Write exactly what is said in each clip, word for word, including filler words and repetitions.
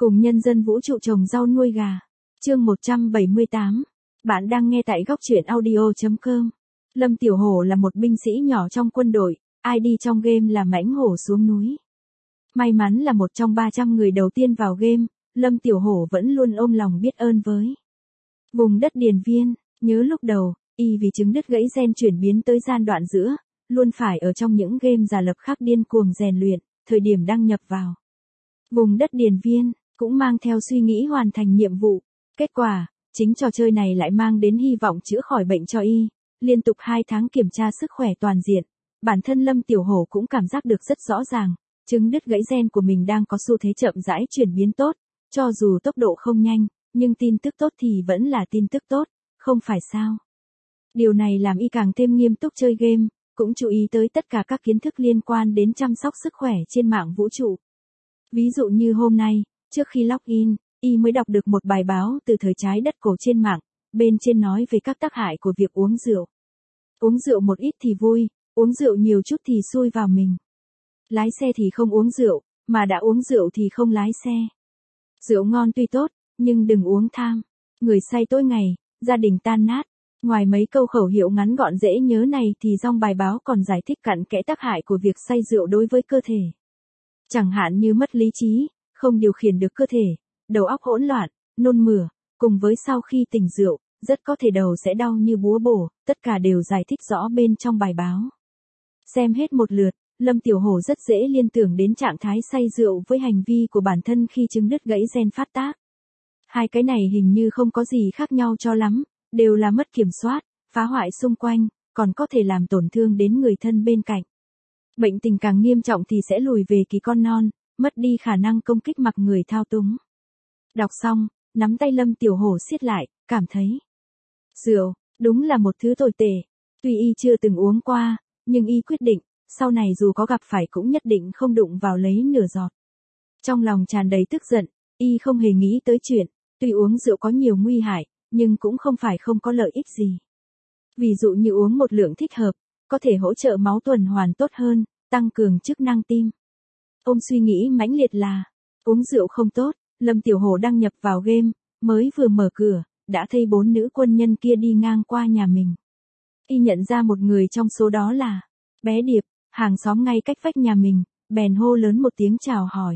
Cùng nhân dân vũ trụ trồng rau nuôi gà. Chương một trăm bảy mươi tám. Bạn đang nghe tại góc truyện audio chấm com. Lâm Tiểu Hổ là một binh sĩ nhỏ trong quân đội, i đê trong game là mãnh hổ xuống núi. May mắn là một trong ba trăm người đầu tiên vào game, Lâm Tiểu Hổ vẫn luôn ôm lòng biết ơn với vùng đất Điền Viên. Nhớ lúc đầu, y vì chứng đứt gãy gen chuyển biến tới gian đoạn giữa, luôn phải ở trong những game giả lập khác điên cuồng rèn luyện, thời điểm đăng nhập vào vùng đất Điền Viên, cũng mang theo suy nghĩ hoàn thành nhiệm vụ. Kết quả, chính trò chơi này lại mang đến hy vọng chữa khỏi bệnh cho y. Liên tục hai tháng kiểm tra sức khỏe toàn diện, bản thân Lâm Tiểu Hổ cũng cảm giác được rất rõ ràng, chứng đứt gãy gen của mình đang có xu thế chậm rãi chuyển biến tốt, cho dù tốc độ không nhanh, nhưng tin tức tốt thì vẫn là tin tức tốt, không phải sao? Điều này làm y càng thêm nghiêm túc chơi game, cũng chú ý tới tất cả các kiến thức liên quan đến chăm sóc sức khỏe trên mạng vũ trụ. Ví dụ như hôm nay, trước khi login, y mới đọc được một bài báo từ thời trái đất cổ trên mạng, bên trên nói về các tác hại của việc uống rượu. Uống rượu một ít thì vui, uống rượu nhiều chút thì xui vào mình. Lái xe thì không uống rượu, mà đã uống rượu thì không lái xe. Rượu ngon tuy tốt, nhưng đừng uống tham. Người say tối ngày, gia đình tan nát. Ngoài mấy câu khẩu hiệu ngắn gọn dễ nhớ này thì dòng bài báo còn giải thích cặn kẽ tác hại của việc say rượu đối với cơ thể. Chẳng hạn như mất lý trí, không điều khiển được cơ thể, đầu óc hỗn loạn, nôn mửa, cùng với sau khi tỉnh rượu, rất có thể đầu sẽ đau như búa bổ, tất cả đều giải thích rõ bên trong bài báo. Xem hết một lượt, Lâm Tiểu Hổ rất dễ liên tưởng đến trạng thái say rượu với hành vi của bản thân khi chứng đứt gãy gen phát tác. Hai cái này hình như không có gì khác nhau cho lắm, đều là mất kiểm soát, phá hoại xung quanh, còn có thể làm tổn thương đến người thân bên cạnh. Bệnh tình càng nghiêm trọng thì sẽ lùi về kỳ con non, mất đi khả năng công kích mặc người thao túng. Đọc xong, nắm tay Lâm Tiểu Hổ siết lại, cảm thấy rượu, đúng là một thứ tồi tệ. Tuy y chưa từng uống qua, nhưng y quyết định, sau này dù có gặp phải cũng nhất định không đụng vào lấy nửa giọt. Trong lòng tràn đầy tức giận, y không hề nghĩ tới chuyện, tuy uống rượu có nhiều nguy hại, nhưng cũng không phải không có lợi ích gì. Ví dụ như uống một lượng thích hợp, có thể hỗ trợ máu tuần hoàn tốt hơn, tăng cường chức năng tim. Ôm suy nghĩ mãnh liệt là, uống rượu không tốt, Lâm Tiểu Hổ đăng nhập vào game, mới vừa mở cửa, đã thấy bốn nữ quân nhân kia đi ngang qua nhà mình. Y nhận ra một người trong số đó là bé Điệp, hàng xóm ngay cách vách nhà mình, bèn hô lớn một tiếng chào hỏi.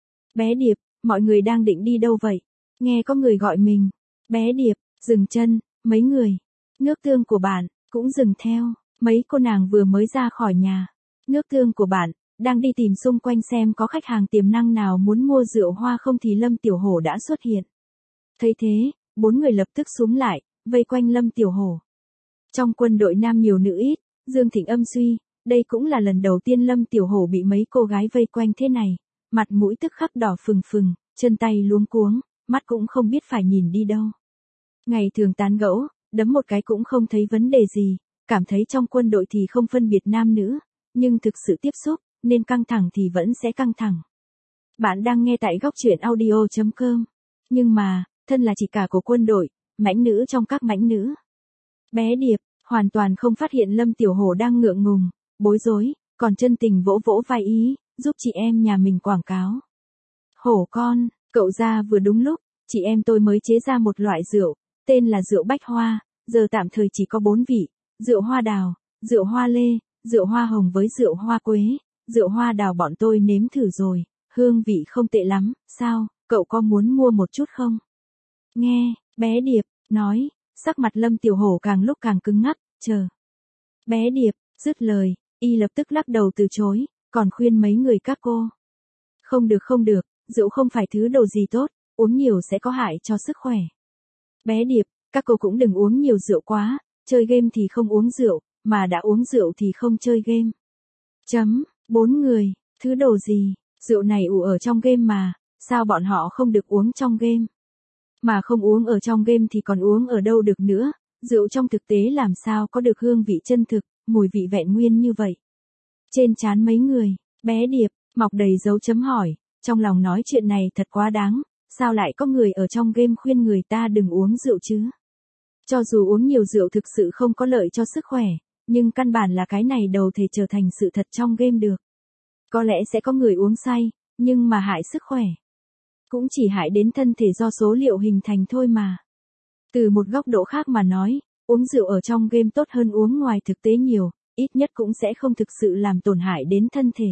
Bé Điệp, mọi người đang định đi đâu vậy? Nghe có người gọi mình. Bé Điệp, dừng chân, mấy người. Nước tương của bạn, cũng dừng theo, mấy cô nàng vừa mới ra khỏi nhà. Nước tương của bạn, đang đi tìm xung quanh xem có khách hàng tiềm năng nào muốn mua rượu hoa không thì Lâm Tiểu Hổ đã xuất hiện. Thấy thế, bốn người lập tức xúm lại, vây quanh Lâm Tiểu Hổ. Trong quân đội nam nhiều nữ ít, Dương Thịnh âm suy, đây cũng là lần đầu tiên Lâm Tiểu Hổ bị mấy cô gái vây quanh thế này, mặt mũi tức khắc đỏ phừng phừng, chân tay luống cuống, mắt cũng không biết phải nhìn đi đâu. Ngày thường tán gẫu, đấm một cái cũng không thấy vấn đề gì, cảm thấy trong quân đội thì không phân biệt nam nữ, nhưng thực sự tiếp xúc, nên căng thẳng thì vẫn sẽ căng thẳng. Bạn đang nghe tại góc truyện audio chấm com. Nhưng mà, thân là chị cả của quân đội, mãnh nữ trong các mãnh nữ. Bé Điệp, hoàn toàn không phát hiện Lâm Tiểu Hổ đang ngượng ngùng, bối rối, còn chân tình vỗ vỗ vai ý, giúp chị em nhà mình quảng cáo. Hổ con, cậu ra vừa đúng lúc, chị em tôi mới chế ra một loại rượu, tên là rượu bách hoa, giờ tạm thời chỉ có bốn vị, rượu hoa đào, rượu hoa lê, rượu hoa hồng với rượu hoa quế, rượu hoa đào bọn tôi nếm thử rồi, hương vị không tệ lắm, sao, cậu có muốn mua một chút không? Nghe, bé Điệp, nói, sắc mặt Lâm Tiểu Hổ càng lúc càng cứng ngắc, chờ. Bé Điệp, dứt lời, y lập tức lắc đầu từ chối, còn khuyên mấy người các cô. Không được không được, rượu không phải thứ đồ gì tốt, uống nhiều sẽ có hại cho sức khỏe. Bé Điệp, các cô cũng đừng uống nhiều rượu quá, chơi game thì không uống rượu, mà đã uống rượu thì không chơi game. Chấm, bốn người, thứ đồ gì, rượu này ủ ở trong game mà, sao bọn họ không được uống trong game? Mà không uống ở trong game thì còn uống ở đâu được nữa, rượu trong thực tế làm sao có được hương vị chân thực, mùi vị vẹn nguyên như vậy. Trên trán mấy người, bé Điệp, mọc đầy dấu chấm hỏi, trong lòng nói chuyện này thật quá đáng, sao lại có người ở trong game khuyên người ta đừng uống rượu chứ? Cho dù uống nhiều rượu thực sự không có lợi cho sức khỏe, nhưng căn bản là cái này đâu thể trở thành sự thật trong game được. Có lẽ sẽ có người uống say, nhưng mà hại sức khỏe. cũng chỉ hại đến thân thể do số liệu hình thành thôi mà. Từ một góc độ khác mà nói, uống rượu ở trong game tốt hơn uống ngoài thực tế nhiều, ít nhất cũng sẽ không thực sự làm tổn hại đến thân thể.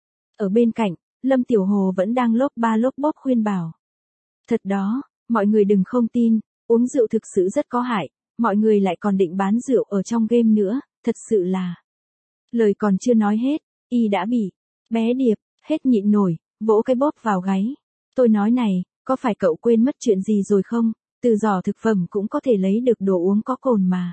Ở bên cạnh, Lâm Tiểu Hồ vẫn đang lốp ba lốp bốp khuyên bảo. Thật đó, mọi người đừng không tin, uống rượu thực sự rất có hại, mọi người lại còn định bán rượu ở trong game nữa, thật sự là. Lời còn chưa nói hết, y đã bị, bé Điệp, hết nhịn nổi, vỗ cái bóp vào gáy. Tôi nói này, có phải cậu quên mất chuyện gì rồi không? Từ giỏ thực phẩm cũng có thể lấy được đồ uống có cồn mà.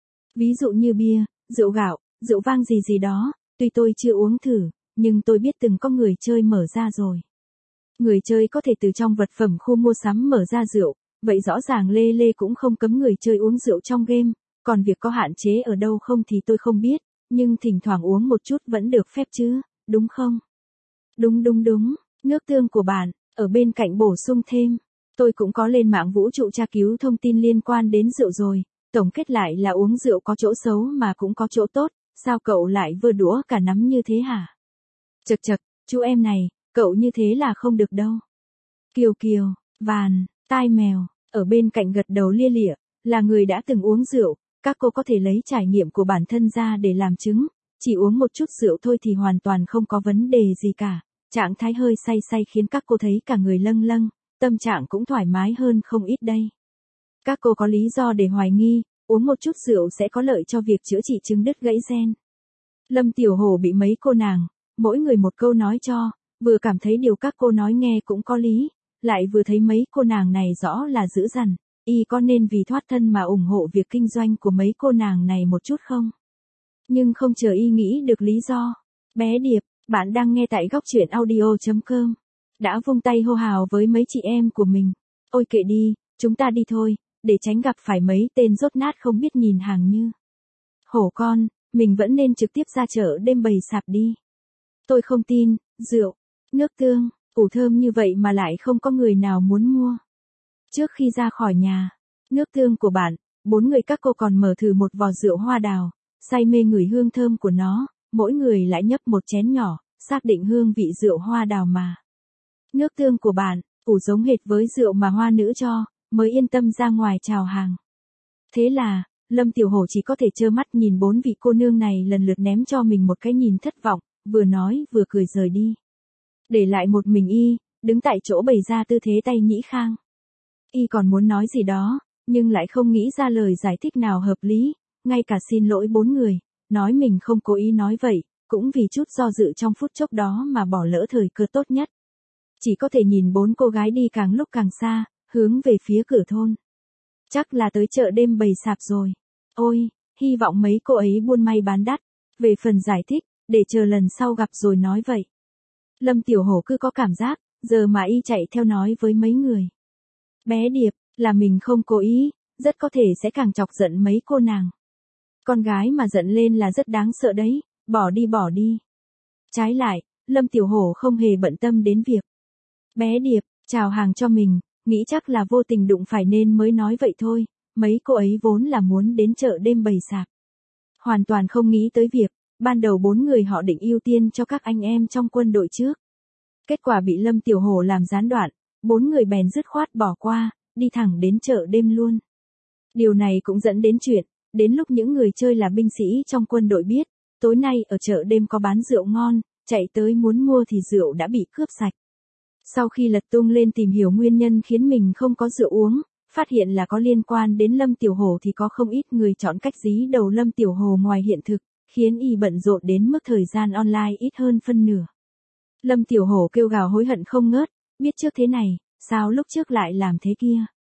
Ví dụ như bia, rượu gạo, rượu vang gì gì đó, tuy tôi chưa uống thử, nhưng tôi biết từng có người chơi mở ra rồi. Người chơi có thể từ trong vật phẩm khu mua sắm mở ra rượu, vậy rõ ràng Lê Lê cũng không cấm người chơi uống rượu trong game, còn việc có hạn chế ở đâu không thì tôi không biết, nhưng thỉnh thoảng uống một chút vẫn được phép chứ, đúng không? Đúng đúng đúng, nước tương của bạn, ở bên cạnh bổ sung thêm. Tôi cũng có lên mạng vũ trụ tra cứu thông tin liên quan đến rượu rồi, tổng kết lại là uống rượu có chỗ xấu mà cũng có chỗ tốt, sao cậu lại vơ đũa cả nắm như thế hả? Chật chật, chú em này, cậu như thế là không được đâu. Kiều Kiều, Vàn, Tai Mèo, ở bên cạnh gật đầu lia lịa, là người đã từng uống rượu, các cô có thể lấy trải nghiệm của bản thân ra để làm chứng, chỉ uống một chút rượu thôi thì hoàn toàn không có vấn đề gì cả, trạng thái hơi say say khiến các cô thấy cả người lâng lâng, tâm trạng cũng thoải mái hơn không ít đây. Các cô có lý do để hoài nghi, uống một chút rượu sẽ có lợi cho việc chữa trị chứng đứt gãy gen. Lâm Tiểu Hồ bị mấy cô nàng, mỗi người một câu nói cho, vừa cảm thấy điều các cô nói nghe cũng có lý, lại vừa thấy mấy cô nàng này rõ là dữ dằn, y có nên vì thoát thân mà ủng hộ việc kinh doanh của mấy cô nàng này một chút không? Nhưng không chờ y nghĩ được lý do, bé Điệp, bạn đang nghe tại góc truyện audio chấm com, đã vung tay hô hào với mấy chị em của mình. Ôi kệ đi, chúng ta đi thôi, để tránh gặp phải mấy tên rốt nát không biết nhìn hàng như. Hổ con, mình vẫn nên trực tiếp ra chợ đêm bày sạp đi. Tôi không tin, rượu, nước tương, củ thơm như vậy mà lại không có người nào muốn mua. Trước khi ra khỏi nhà, nước tương của bạn, bốn người các cô còn mở thử một vò rượu hoa đào, say mê ngửi hương thơm của nó, mỗi người lại nhấp một chén nhỏ, xác định hương vị rượu hoa đào mà. Nước tương của bạn, ủ giống hệt với rượu mà hoa nữ cho, mới yên tâm ra ngoài chào hàng. Thế là, Lâm Tiểu Hổ chỉ có thể trơ mắt nhìn bốn vị cô nương này lần lượt ném cho mình một cái nhìn thất vọng, vừa nói vừa cười rời đi. Để lại một mình y, đứng tại chỗ bày ra tư thế tay nhĩ khang. Y còn muốn nói gì đó, nhưng lại không nghĩ ra lời giải thích nào hợp lý, ngay cả xin lỗi bốn người, nói mình không cố ý nói vậy, cũng vì chút do dự trong phút chốc đó mà bỏ lỡ thời cơ tốt nhất. Chỉ có thể nhìn bốn cô gái đi càng lúc càng xa, hướng về phía cửa thôn. Chắc là tới chợ đêm bày sạp rồi. Ôi, hy vọng mấy cô ấy buôn may bán đắt. Về phần giải thích, để chờ lần sau gặp rồi nói vậy. Lâm Tiểu Hổ cứ có cảm giác, giờ mà y chạy theo nói với mấy người. Bé Điệp, là mình không cố ý, rất có thể sẽ càng chọc giận mấy cô nàng. Con gái mà giận lên là rất đáng sợ đấy, bỏ đi bỏ đi. Trái lại, Lâm Tiểu Hổ không hề bận tâm đến việc. Bé Điệp, chào hàng cho mình, nghĩ chắc là vô tình đụng phải nên mới nói vậy thôi, mấy cô ấy vốn là muốn đến chợ đêm bày sạp. Hoàn toàn không nghĩ tới việc, ban đầu bốn người họ định ưu tiên cho các anh em trong quân đội trước. Kết quả bị Lâm Tiểu Hổ làm gián đoạn, bốn người bèn dứt khoát bỏ qua, đi thẳng đến chợ đêm luôn. Điều này cũng dẫn đến chuyện, đến lúc những người chơi là binh sĩ trong quân đội biết, tối nay ở chợ đêm có bán rượu ngon, chạy tới muốn mua thì rượu đã bị cướp sạch. Sau khi lật tung lên tìm hiểu nguyên nhân khiến mình không có rượu uống, phát hiện là có liên quan đến Lâm Tiểu Hổ thì có không ít người chọn cách dí đầu Lâm Tiểu Hổ ngoài hiện thực, khiến y bận rộn đến mức thời gian online ít hơn phân nửa. Lâm Tiểu Hổ kêu gào hối hận không ngớt, biết trước thế này, sao lúc trước lại làm thế kia.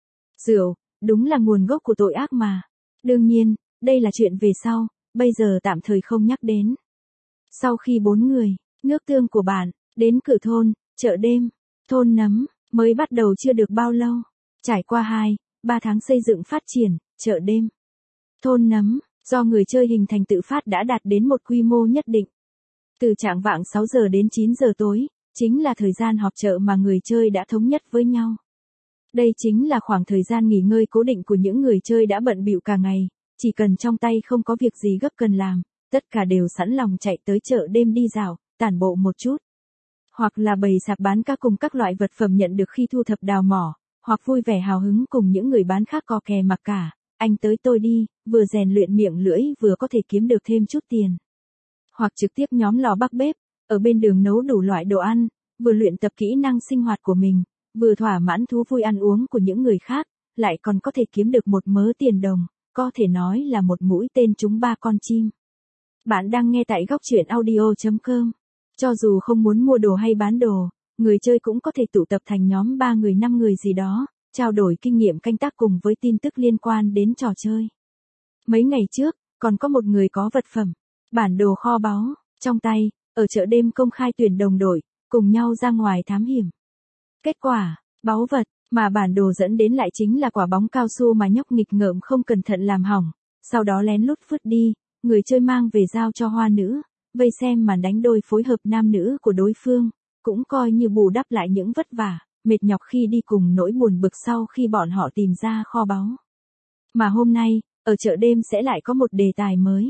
Rượu, đúng là nguồn gốc của tội ác mà. Đương nhiên, đây là chuyện về sau, bây giờ tạm thời không nhắc đến. Sau khi bốn người, nước tương của bạn, đến cửa thôn, chợ đêm, thôn nấm, mới bắt đầu chưa được bao lâu. Trải qua hai, ba tháng xây dựng phát triển, chợ đêm, thôn nấm, do người chơi hình thành tự phát đã đạt đến một quy mô nhất định. Từ trạng vạng sáu giờ đến chín giờ tối, chính là thời gian họp chợ mà người chơi đã thống nhất với nhau. Đây chính là khoảng thời gian nghỉ ngơi cố định của những người chơi đã bận bịu cả ngày, chỉ cần trong tay không có việc gì gấp cần làm, tất cả đều sẵn lòng chạy tới chợ đêm đi dạo, tản bộ một chút. hoặc là bày sạp bán cá cùng các loại vật phẩm nhận được khi thu thập đào mỏ, hoặc vui vẻ hào hứng cùng những người bán khác co kè mặc cả, anh tới tôi đi, vừa rèn luyện miệng lưỡi vừa có thể kiếm được thêm chút tiền. Hoặc trực tiếp nhóm lò bắc bếp, ở bên đường nấu đủ loại đồ ăn, vừa luyện tập kỹ năng sinh hoạt của mình, vừa thỏa mãn thú vui ăn uống của những người khác, lại còn có thể kiếm được một mớ tiền đồng, có thể nói là một mũi tên trúng ba con chim. Bạn đang nghe tại góc truyện audio chấm com. Cho dù không muốn mua đồ hay bán đồ, người chơi cũng có thể tụ tập thành nhóm ba người năm người gì đó, trao đổi kinh nghiệm canh tác cùng với tin tức liên quan đến trò chơi. Mấy ngày trước, còn có một người có vật phẩm, bản đồ kho báu, trong tay, ở chợ đêm công khai tuyển đồng đội, cùng nhau ra ngoài thám hiểm. Kết quả, báu vật, mà bản đồ dẫn đến lại chính là quả bóng cao su mà nhóc nghịch ngợm không cẩn thận làm hỏng, sau đó lén lút vứt đi, người chơi mang về giao cho hoa nữ, vây xem màn đánh đôi phối hợp nam nữ của đối phương, cũng coi như bù đắp lại những vất vả, mệt nhọc khi đi cùng nỗi buồn bực sau khi bọn họ tìm ra kho báu. Mà hôm nay, ở chợ đêm sẽ lại có một đề tài mới.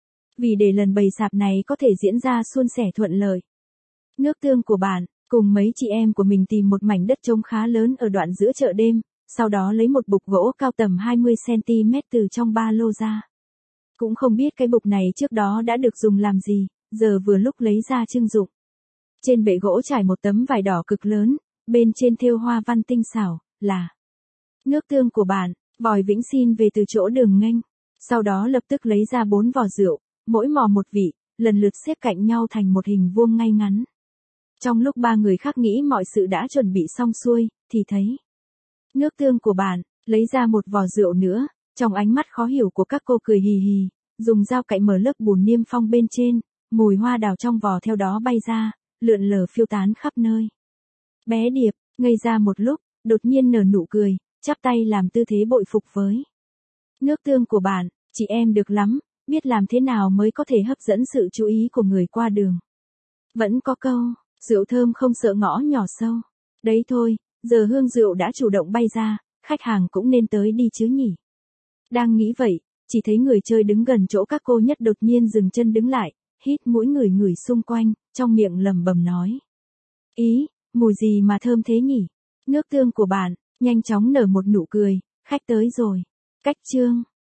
Vì để lần bày sạp này có thể diễn ra suôn sẻ thuận lợi, nước tương của bạn, cùng mấy chị em của mình tìm một mảnh đất trống khá lớn ở đoạn giữa chợ đêm, sau đó lấy một bục gỗ cao tầm hai mươi xăng ti mét từ trong ba lô ra. Cũng không biết cái bục này trước đó đã được dùng làm gì, giờ vừa lúc lấy ra trưng dụng. Trên bệ gỗ trải một tấm vải đỏ cực lớn, bên trên thêu hoa văn tinh xảo, là nước tương của bạn, Vòi Vĩnh xin về từ chỗ Đường Nghênh. Sau đó lập tức lấy ra bốn vò rượu, mỗi mò một vị, lần lượt xếp cạnh nhau thành một hình vuông ngay ngắn. Trong lúc ba người khác nghĩ mọi sự đã chuẩn bị xong xuôi, thì thấy nước tương của bạn, lấy ra một vò rượu nữa, trong ánh mắt khó hiểu của các cô cười hì hì, dùng dao cạy mở lớp bùn niêm phong bên trên, mùi hoa đào trong vò theo đó bay ra, lượn lờ phiêu tán khắp nơi. Bé Điệp, ngây ra một lúc, đột nhiên nở nụ cười, chắp tay làm tư thế bội phục với nước tương của bạn, chị em được lắm, biết làm thế nào mới có thể hấp dẫn sự chú ý của người qua đường. Vẫn có câu, rượu thơm không sợ ngõ nhỏ sâu. Đấy thôi, giờ hương rượu đã chủ động bay ra, khách hàng cũng nên tới đi chứ nhỉ. Đang nghĩ vậy, chỉ thấy người chơi đứng gần chỗ các cô nhất đột nhiên dừng chân đứng lại, hít mũi ngửi ngửi xung quanh, trong miệng lẩm bẩm nói. Ý, mùi gì mà thơm thế nhỉ? Nước tương của bạn, nhanh chóng nở một nụ cười, khách tới rồi. Cách chương.